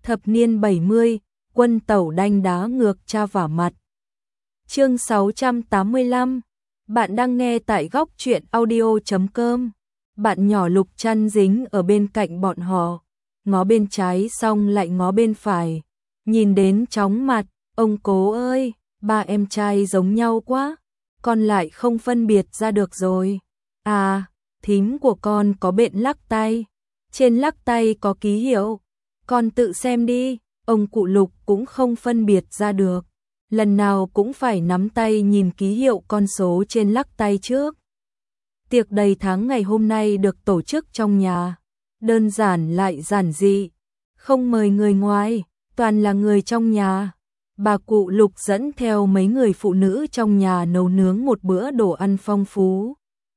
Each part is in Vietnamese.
Thập niên 70, quân tẩu đanh đá ngược cha vả mặt. Chương 685. Bạn đang nghe tại góc truyện audio.com. Bạn nhỏ Lục chăn dính ở bên cạnh bọn họ, ngó bên trái xong lại ngó bên phải, nhìn đến chóng mặt. Ông cố ơi, ba em trai giống nhau quá, con lại không phân biệt ra được rồi. À, thím của con có bệnh lắc tay, trên lắc tay có ký hiệu, con tự xem đi. Ông cụ Lục cũng không phân biệt ra được, lần nào cũng phải nắm tay nhìn ký hiệu con số trên lắc tay trước. Tiệc đầy tháng ngày hôm nay được tổ chức trong nhà, đơn giản lại giản dị, không mời người ngoài, toàn là người trong nhà. Bà cụ Lục dẫn theo mấy người phụ nữ trong nhà nấu nướng một bữa đồ ăn phong phú.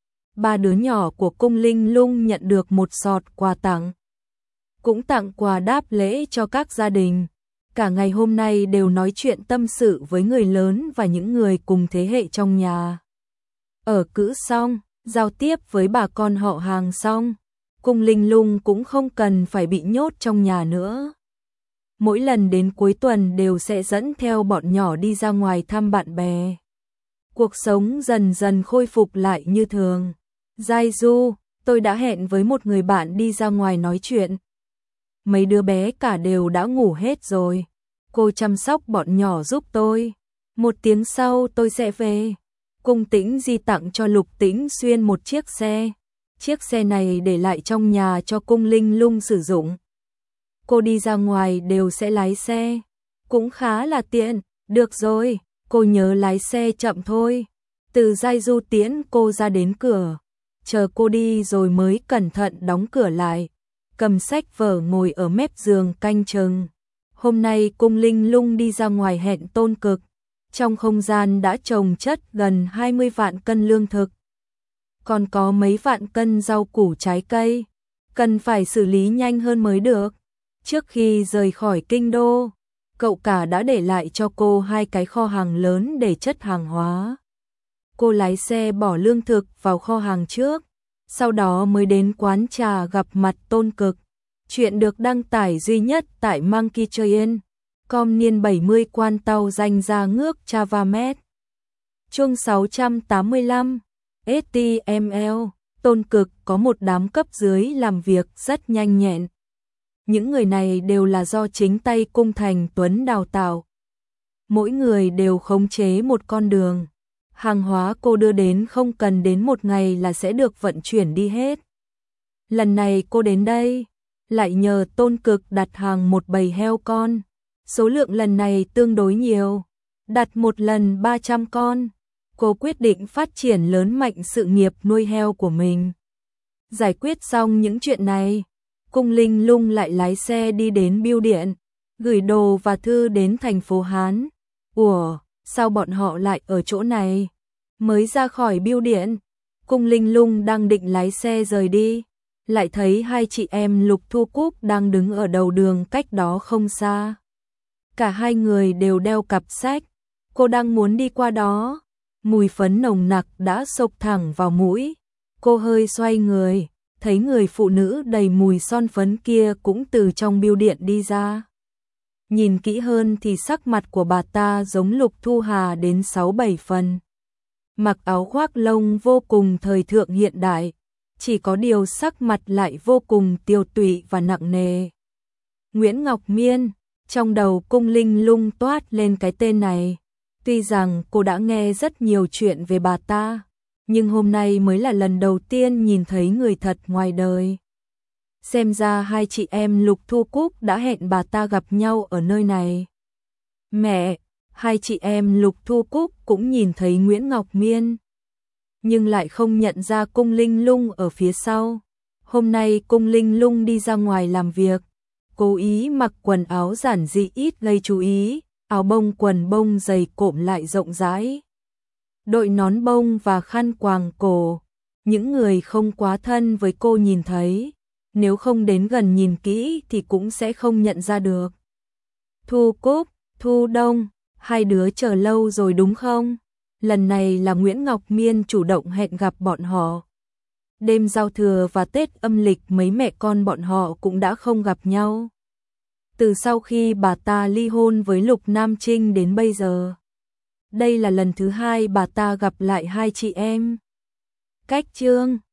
Ba đứa nhỏ của cung Linh Lung nhận được một sọt quà tặng, cũng tặng quà đáp lễ cho các gia đình. Cả ngày hôm nay đều nói chuyện tâm sự với người lớn và những người cùng thế hệ trong nhà. Ở cữ xong, giao tiếp với bà con họ hàng xong, cung Linh Lung cũng không cần phải bị nhốt trong nhà nữa. Mỗi lần đến cuối tuần đều sẽ dẫn theo bọn nhỏ đi ra ngoài thăm bạn bè. Cuộc sống dần dần khôi phục lại như thường. Giai Du, tôi đã hẹn với một người bạn đi ra ngoài nói chuyện. Mấy đứa bé cả đều đã ngủ hết rồi. Cô chăm sóc bọn nhỏ giúp tôi. 1 tiếng sau tôi sẽ về. Cung Tĩnh Di tặng cho Lục Tĩnh Xuyên một chiếc xe. Chiếc xe này để lại trong nhà cho cung Linh Lung sử dụng. Cô đi ra ngoài đều sẽ lái xe, cũng khá là tiện. Được rồi, cô nhớ lái xe chậm thôi. Từ Giai Du tiễn cô ra đến cửa, chờ cô đi rồi mới cẩn thận đóng cửa lại, cầm sách vở ngồi ở mép giường canh chừng. Hôm nay cung Linh Lung đi ra ngoài hẹn Tôn Cực, trong không gian đã chồng chất gần 20 vạn cân lương thực, còn có mấy vạn cân rau củ trái cây, cần phải xử lý nhanh hơn mới được. Trước khi rời khỏi kinh đô, cậu cả đã để lại cho cô 2 cái kho hàng lớn để chất hàng hóa. Cô lái xe bỏ lương thực vào kho hàng trước, sau đó mới đến quán trà gặp mặt Tôn Cực. Chuyện được đăng tải duy nhất tại Monkeytrain.com niên 70 quan tàu danh ra ngước Chavamet. Chương 685. HTML. Tôn Cực có một đám cấp dưới làm việc rất nhanh nhẹn. Những người này đều là do chính tay Cung Thành Tuấn đào tạo. Mỗi người đều khống chế một con đường. Hàng hóa cô đưa đến không cần đến 1 ngày là sẽ được vận chuyển đi hết. Lần này cô đến đây, lại nhờ Tôn Cực đặt hàng một bầy heo con. Số lượng lần này tương đối nhiều, đặt một lần 300 con. Cô quyết định phát triển lớn mạnh sự nghiệp nuôi heo của mình. Giải quyết xong những chuyện này, cung Linh Lung lại lái xe đi đến bưu điện, gửi đồ và thư đến thành phố Hán. Ủa, sao bọn họ lại ở chỗ này? Mới ra khỏi bưu điện, cung Linh Lung đang định lái xe rời đi, lại thấy 2 chị em Lục Thu Cúc đang đứng ở đầu đường cách đó không xa. Cả 2 người đều đeo cặp sách, cô đang muốn đi qua đó. Mùi phấn nồng nặc đã xộc thẳng vào mũi. Cô hơi xoay người, thấy người phụ nữ đầy mùi son phấn kia cũng từ trong bưu điện đi ra. Nhìn kỹ hơn thì sắc mặt của bà ta giống Lục Thu Hà đến 6-7 phần. Mặc áo khoác lông vô cùng thời thượng hiện đại, chỉ có điều sắc mặt lại vô cùng tiều tụy và nặng nề. Nguyễn Ngọc Miên, trong đầu cung Linh Lung toát lên cái tên này. Tuy rằng cô đã nghe rất nhiều chuyện về bà ta, nhưng hôm nay mới là lần đầu tiên nhìn thấy người thật ngoài đời. Xem ra 2 chị em Lục Thu Cúc đã hẹn bà ta gặp nhau ở nơi này. Mẹ, 2 chị em Lục Thu Cúc cũng nhìn thấy Nguyễn Ngọc Miên, nhưng lại không nhận ra cung Linh Lung ở phía sau. Hôm nay cung Linh Lung đi ra ngoài làm việc, cố ý mặc quần áo giản dị ít gây chú ý. Áo bông quần bông dày cộm lại rộng rãi, đội nón bông và khăn quàng cổ. Những người không quá thân với cô nhìn thấy, nếu không đến gần nhìn kỹ thì cũng sẽ không nhận ra được. Thu Cúc, Thu Đông, 2 đứa chờ lâu rồi đúng không? Lần này là Nguyễn Ngọc Miên chủ động hẹn gặp bọn họ. Đêm giao thừa và Tết âm lịch mấy mẹ con bọn họ cũng đã không gặp nhau. từ sau khi bà ta ly hôn với Lục Nam Trinh đến bây giờ. Đây là lần thứ hai bà ta gặp lại hai chị em. Cách chương